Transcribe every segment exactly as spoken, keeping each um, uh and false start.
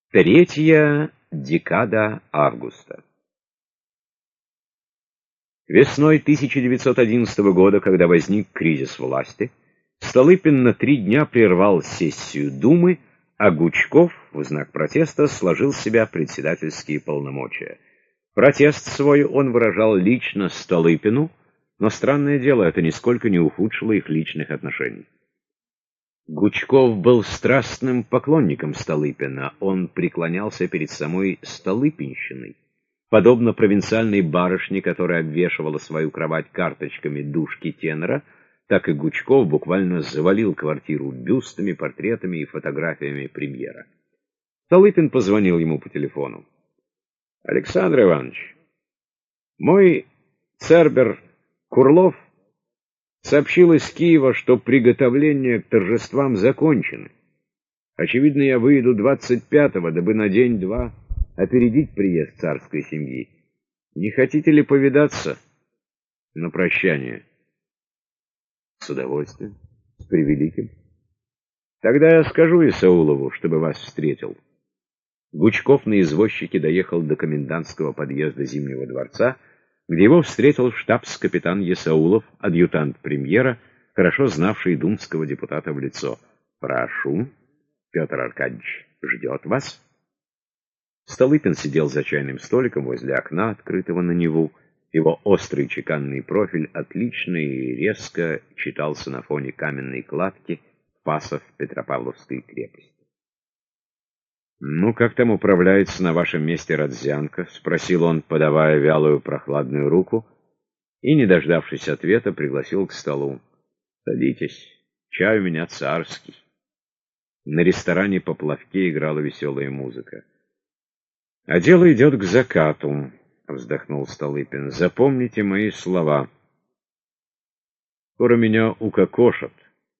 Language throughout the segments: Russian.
Третья декада августа. Весной тысяча девятьсот одиннадцатого года, когда возник кризис власти, Столыпин на три дня прервал сессию Думы, а Гучков в знак протеста сложил с себя председательские полномочия. Протест свой он выражал лично Столыпину, но, странное дело, это нисколько не ухудшило их личных отношений. Гучков был страстным поклонником Столыпина, он преклонялся перед самой Столыпинщиной. Подобно провинциальной барышне, которая обвешивала свою кровать карточками душки тенора, так и Гучков буквально завалил квартиру бюстами, портретами и фотографиями премьера. Столыпин позвонил ему по телефону. «Александр Иванович, мой цербер Курлов сообщил из Киева, что приготовления к торжествам закончены. Очевидно, я выеду двадцать пятого, дабы на день-два опередить приезд царской семьи. Не хотите ли повидаться на прощание?» «С удовольствием, с превеликим. Тогда я скажу Исаулову, чтобы вас встретил». Гучков на извозчике доехал до комендантского подъезда Зимнего дворца, где его встретил штабс-капитан Исаулов, адъютант премьера, хорошо знавший думского депутата в лицо. «Прошу, Петр Аркадьевич ждет вас». Столыпин сидел за чайным столиком возле окна, открытого на Неву. Его острый чеканный профиль отлично и резко читался на фоне каменной кладки пасов Петропавловской крепости. «Ну, как там управляется на вашем месте Родзянко?» — спросил он, подавая вялую прохладную руку, и, не дождавшись ответа, пригласил к столу. «Садитесь, чай у меня царский». На ресторане по Плавке играла веселая музыка. «А дело идет к закату», — вздохнул Столыпин. «Запомните мои слова. Скоро меня укокошат.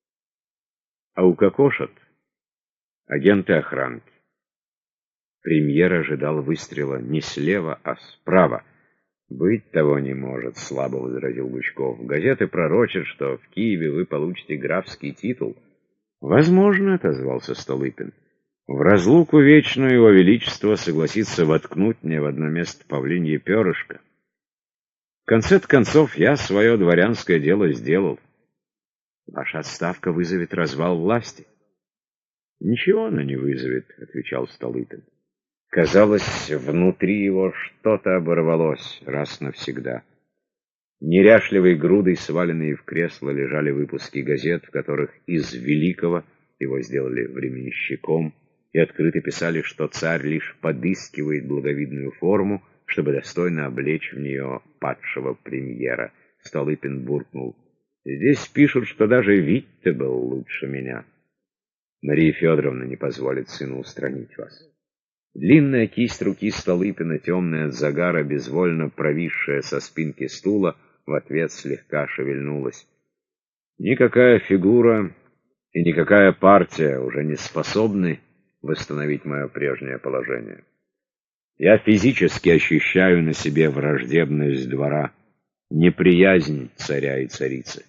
А укокошат агенты охранки». Премьер ожидал выстрела не слева, а справа. «Быть того не может», — слабо возразил Гучков. «Газеты пророчат, что в Киеве вы получите графский титул». «Возможно», — отозвался Столыпин. «В разлуку вечную его величество согласится воткнуть мне в одно место павлинье перышко. В конце-то концов, я свое дворянское дело сделал. Ваша отставка вызовет развал власти». «Ничего она не вызовет», — отвечал Столыпин. Казалось, внутри его что-то оборвалось раз навсегда. Неряшливой грудой, сваленные в кресло, лежали выпуски газет, в которых из великого его сделали временщиком и открыто писали, что царь лишь подыскивает благовидную форму, чтобы достойно облечь в нее падшего премьера. Столыпин буркнул: «Здесь пишут, что даже Витте был лучше меня. Мария Федоровна не позволит сыну устранить вас». Длинная кисть руки Столыпина, темная от загара, безвольно провисшая со спинки стула, в ответ слегка шевельнулась. «Никакая фигура и никакая партия уже не способны восстановить мое прежнее положение. Я физически ощущаю на себе враждебность двора, неприязнь царя и царицы.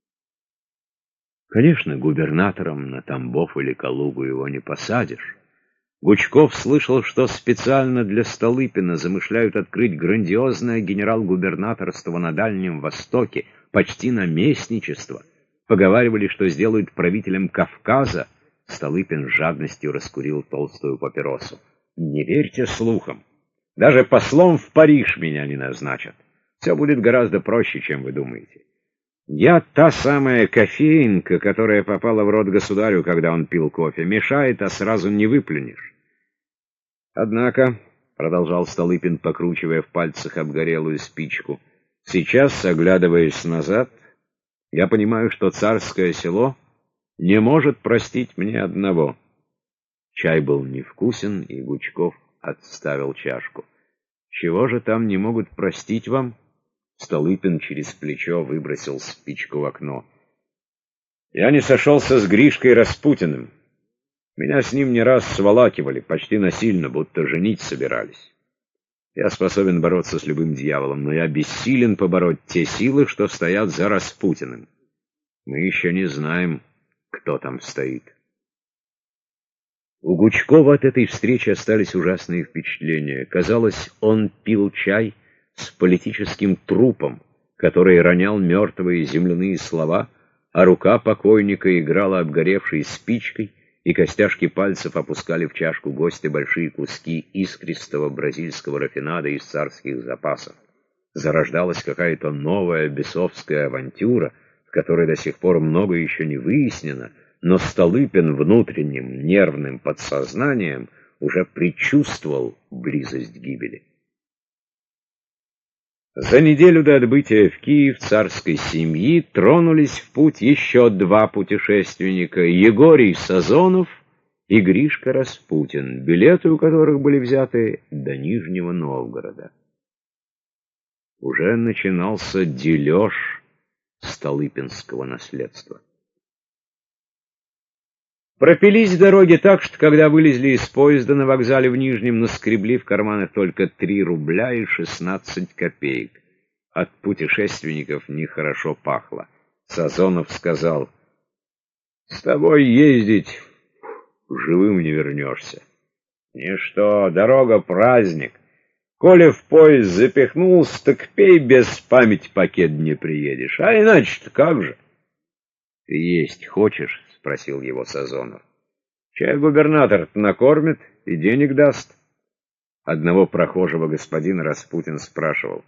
Конечно, губернатором на Тамбов или Калугу его не посадишь». Гучков слышал, что специально для Столыпина замышляют открыть грандиозное генерал-губернаторство на Дальнем Востоке, почти наместничество. Поговаривали, что сделают правителем Кавказа. Столыпин с жадностью раскурил толстую папиросу. «Не верьте слухам. Даже послом в Париж меня не назначат. Все будет гораздо проще, чем вы думаете. Я та самая кофеинка, которая попала в рот государю, когда он пил кофе. Мешает, а сразу не выплюнешь. Однако, — продолжал Столыпин, покручивая в пальцах обгорелую спичку, — сейчас, оглядываясь назад, я понимаю, что царское село не может простить мне одного». Чай был невкусен, и Гучков отставил чашку. «Чего же там не могут простить вам?» Столыпин через плечо выбросил спичку в окно. «Я не сошелся с Гришкой Распутиным. Меня с ним не раз сволакивали, почти насильно, будто женить собирались. Я способен бороться с любым дьяволом, но я бессилен побороть те силы, что стоят за Распутиным. Мы еще не знаем, кто там стоит». У Гучкова от этой встречи остались ужасные впечатления. Казалось, он пил чай с политическим трупом, который ронял мертвые земляные слова, а рука покойника играла обгоревшей спичкой, и костяшки пальцев опускали в чашку гостя большие куски искристого бразильского рафинада из царских запасов. Зарождалась какая-то новая бесовская авантюра, в которой до сих пор много еще не выяснено, но Столыпин внутренним нервным подсознанием уже предчувствовал близость гибели. За неделю до отбытия в Киев царской семьи тронулись в путь еще два путешественника — Егорий Сазонов и Гришка Распутин, билеты у которых были взяты до Нижнего Новгорода. Уже начинался дележ столыпинского наследства. Пропились дороги так, что когда вылезли из поезда на вокзале в Нижнем, наскребли в карманах только три рубля и шестнадцать копеек. От путешественников нехорошо пахло. Сазонов сказал: «С тобой ездить живым не вернешься». «Ничто, дорога праздник. Коли в поезд запихнулся, так пей без памяти, пока не приедешь. А иначе-то как же?» «Ты есть хочешь?» — спросил его Сазонов. «Чай губернатор-то накормит и денег даст». Одного прохожего господина Распутин спрашивал: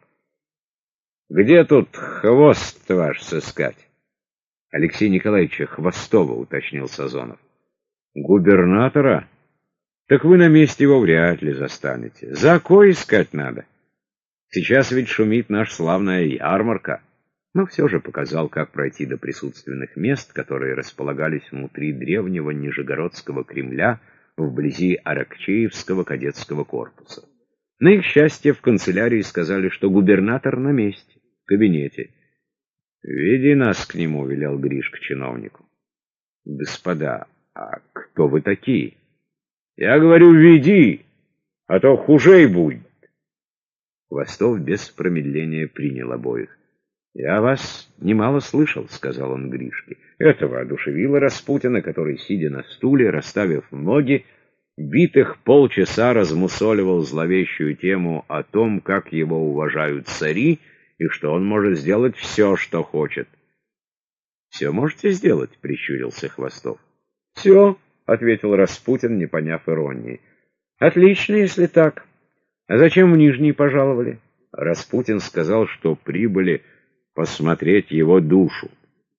«Где тут хвост ваш сыскать?» «Алексея Николаевича Хвостова», — уточнил Сазонов. «Губернатора? Так вы на месте его вряд ли застанете. За кой искать надо? Сейчас ведь шумит наша славная ярмарка». Но все же показал, как пройти до присутственных мест, которые располагались внутри древнего Нижегородского Кремля, вблизи Аракчеевского кадетского корпуса. На их счастье в канцелярии сказали, что губернатор на месте, в кабинете. «Веди нас к нему», — велел Гришка чиновнику. «Господа, а кто вы такие?» «Я говорю, веди, а то хужей будет». Хвостов без промедления принял обоих. «Я вас немало слышал», — сказал он Гришке. Это воодушевило Распутина, который, сидя на стуле, расставив ноги, битых полчаса размусоливал зловещую тему о том, как его уважают цари, и что он может сделать все, что хочет. «Все можете сделать?» — прищурился Хвостов. «Все», — ответил Распутин, не поняв иронии. «Отлично, если так. А зачем в Нижний пожаловали?» Распутин сказал, что прибыли посмотреть его душу.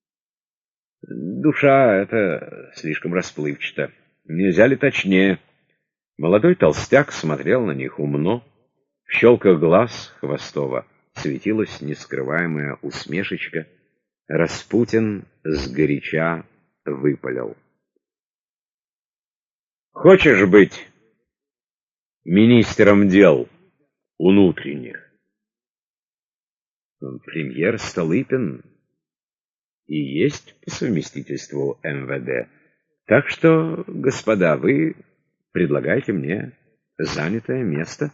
«Душа — это слишком расплывчато. Нельзя ли точнее?» Молодой толстяк смотрел на них умно. В щелках глаз Хвостова светилась нескрываемая усмешечка. Распутин сгоряча выпалил: «Хочешь быть министром дел внутренних?» «Премьер Столыпин и есть по совместительству эм вэ дэ. Так что, господа, вы предлагаете мне занятое место?»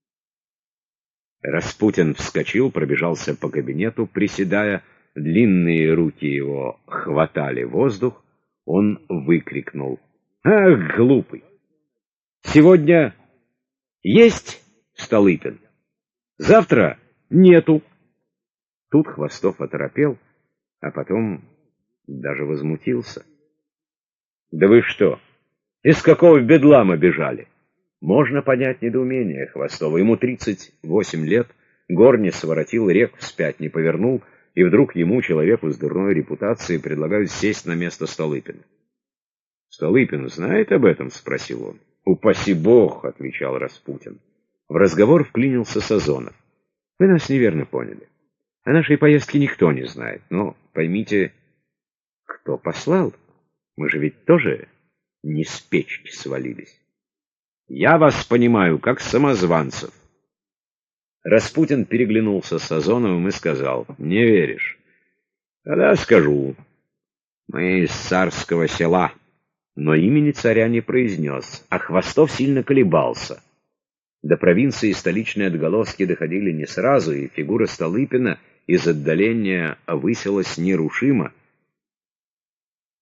Распутин вскочил, пробежался по кабинету, приседая. Длинные руки его хватали воздух. Он выкрикнул: «Ах, глупый! Сегодня есть Столыпин, завтра нету». Тут Хвостов оторопел, а потом даже возмутился. «Да вы что, из какого бедлама бежали?» Можно понять недоумение Хвостова. Ему тридцать восемь лет, горни своротил, рек вспять не повернул, и вдруг ему, человеку с дурной репутацией, предлагают сесть на место Столыпина. «Столыпин знает об этом?» — спросил он. «Упаси бог!» — отвечал Распутин. В разговор вклинился Сазонов. «Вы нас неверно поняли. О нашей поездке никто не знает. Но поймите, кто послал? Мы же ведь тоже не с печки свалились. Я вас понимаю, как самозванцев». Распутин переглянулся с Сазоновым и сказал: «Не веришь? Тогда скажу. Мы из царского села». Но имени царя не произнес, а Хвостов сильно колебался. До провинции столичные отголоски доходили не сразу, и фигура Столыпина из отдаления высилась нерушимо.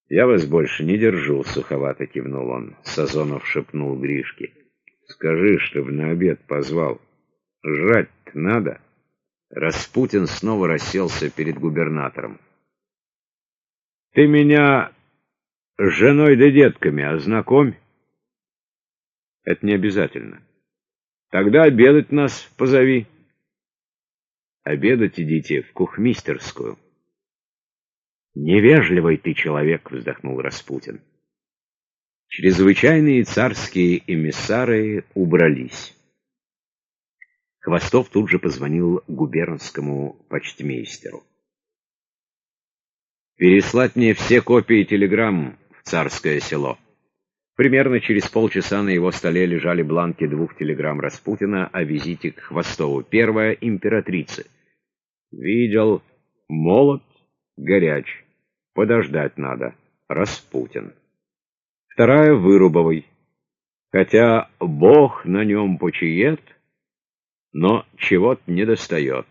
«Я вас больше не держу», — суховато кивнул он. Сазонов шепнул Гришке: «Скажи, чтоб на обед позвал. Жрать-то надо». Распутин снова расселся перед губернатором. «Ты меня с женой да детками ознакомь». «Это не обязательно». «Тогда обедать нас позови». «Обедать идите в кухмистерскую». «Невежливый ты человек», — вздохнул Распутин. Чрезвычайные царские эмиссары убрались. Хвостов тут же позвонил губернскому почтмейстеру. «Переслать мне все копии телеграмм в Царское Село». Примерно через полчаса на его столе лежали бланки двух телеграмм Распутина о визите к Хвостову. Первая — императрице. «Видел, молод, горяч. Подождать надо. Распутин». Вторая — Вырубовой. «Хотя Бог на нем почиет, но чего-то недостает».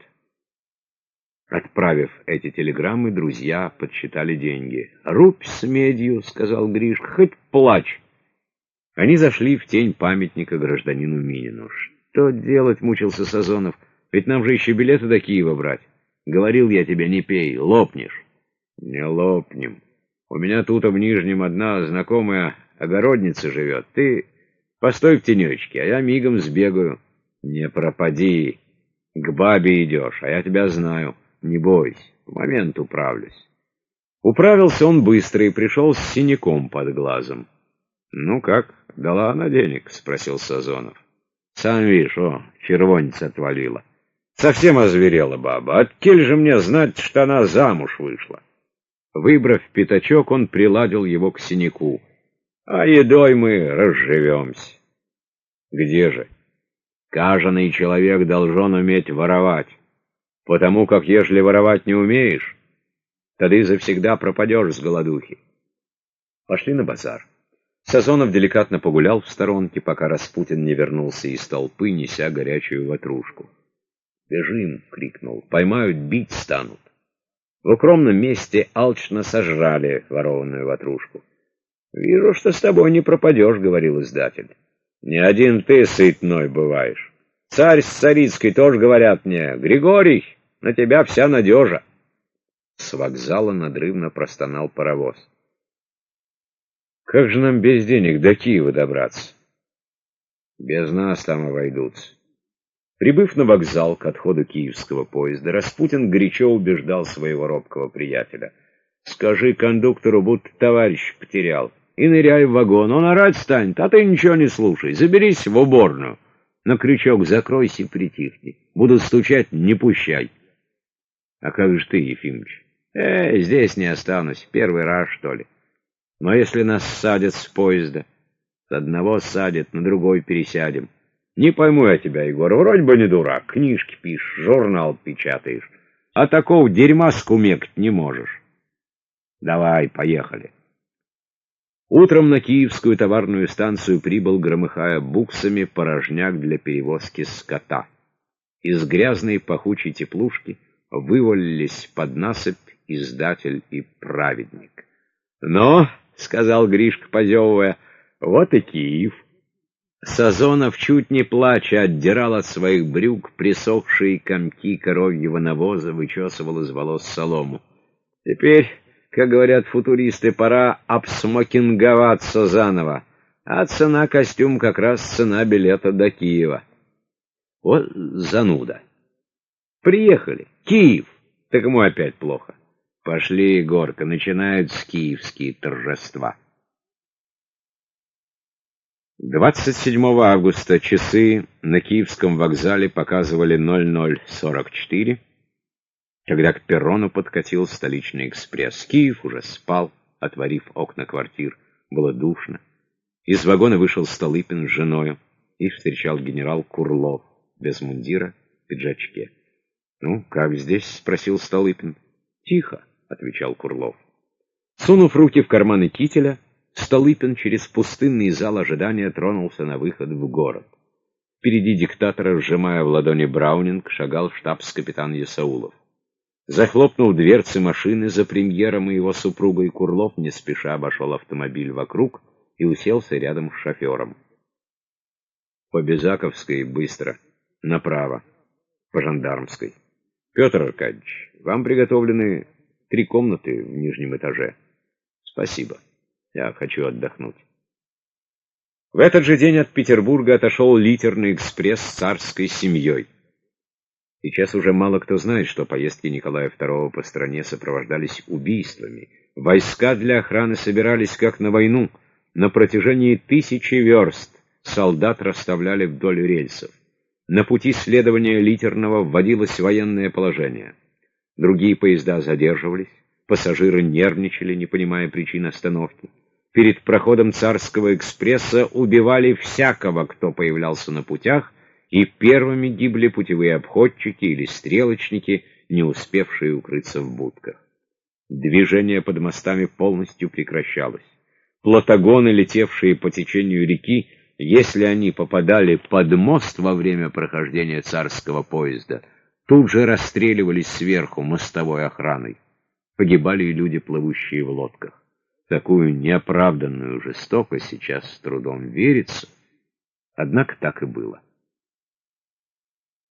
Отправив эти телеграммы, друзья подсчитали деньги. «Рубь с медью», — сказал Гришка, — «хоть плачь». Они зашли в тень памятника гражданину Минину. «Что делать?» — мучился Сазонов. «Ведь нам же еще билеты до Киева брать. Говорил я тебе, не пей, лопнешь». «Не лопнем. У меня тут в Нижнем одна знакомая огородница живет. Ты постой в тенечке, а я мигом сбегаю». «Не пропади. К бабе идешь, а я тебя знаю. Не бойся, в момент управлюсь». Управился он быстро и пришел с синяком под глазом. «Ну как, дала она денег?» — спросил Сазонов. «Сам видишь, о, червонец отвалила. Совсем озверела баба. Откель же мне знать, что она замуж вышла?» Выбрав пятачок, он приладил его к синяку. «А едой мы разживемся». «Где же?» «Каждый человек должен уметь воровать, потому как, ежели воровать не умеешь, тогда завсегда пропадешь с голодухи». Пошли на базар. Сазонов деликатно погулял в сторонке, пока Распутин не вернулся из толпы, неся горячую ватрушку. «Бежим!» — крикнул. «Поймают, бить станут». В укромном месте алчно сожрали ворованную ватрушку. «Вижу, что с тобой не пропадешь», — говорил издатель. «Не один ты сытной бываешь. Царь с царицкой тоже говорят мне: Григорий, на тебя вся надежа». С вокзала надрывно простонал паровоз. «Как же нам без денег до Киева добраться?» «Без нас там обойдутся». Прибыв на вокзал к отходу киевского поезда, Распутин горячо убеждал своего робкого приятеля: «Скажи кондуктору, будто товарищ потерял, и ныряй в вагон. Он орать станет, а ты ничего не слушай. Заберись в уборную. На крючок закройся и притихни. Буду стучать, не пущай». «А как же ты, Ефимыч?» «Э, здесь не останусь. Первый раз, что ли. Но если нас садят с поезда, с одного садят, на другой пересядем. Не пойму я тебя, Егор, вроде бы не дурак, книжки пишешь, журнал печатаешь, а такого дерьма скумекать не можешь. Давай, поехали». Утром на Киевскую товарную станцию прибыл, громыхая буксами, порожняк для перевозки скота. Из грязной пахучей теплушки вывалились под насыпь издатель и праведник. «Ну, — сказал Гришка, позевывая, — вот и Киев». Сазонов, чуть не плача, отдирал от своих брюк присохшие комки коровьего навоза, вычесывал из волос солому. «Теперь, как говорят футуристы, пора обсмокинговаться заново, а цена костюм как раз цена билета до Киева». Вот зануда. Приехали. Киев. Так ему опять плохо. Пошли, Егорка, начинаются киевские торжества. двадцать седьмого августа часы на Киевском вокзале показывали ноль ноль сорок четыре, когда к перрону подкатил столичный экспресс. Киев уже спал, отворив окна квартир. Было душно. Из вагона вышел Столыпин с женою. Их встречал генерал Курлов, без мундира, в пиджачке. «Ну, как здесь?» — спросил Столыпин. «Тихо», — отвечал Курлов. Сунув руки в карманы кителя, Столыпин через пустынный зал ожидания тронулся на выход в город. Впереди диктатора, сжимая в ладони Браунинг, шагал штабс-капитан Есаулов. Захлопнув дверцы машины за премьером и его супругой, Курлов не спеша обошел автомобиль вокруг и уселся рядом с шофером. По Безаковской быстро, направо, по Жандармской. Петр Аркадьевич, вам приготовлены три комнаты в нижнем этаже. Спасибо, я хочу отдохнуть. В этот же день от Петербурга отошел литерный экспресс с царской семьей. Сейчас уже мало кто знает, что поездки Николая второго по стране сопровождались убийствами. Войска для охраны собирались как на войну. На протяжении тысячи верст солдат расставляли вдоль рельсов. На пути следования литерного вводилось военное положение. Другие поезда задерживались, пассажиры нервничали, не понимая причин остановки. Перед проходом царского экспресса убивали всякого, кто появлялся на путях, и первыми гибли путевые обходчики или стрелочники, не успевшие укрыться в будках. Движение под мостами полностью прекращалось. Плотогоны, летевшие по течению реки, если они попадали под мост во время прохождения царского поезда, тут же расстреливались сверху мостовой охраной. Погибали и люди, плывущие в лодках. Такую неоправданную жестокость сейчас с трудом верится, однако так и было.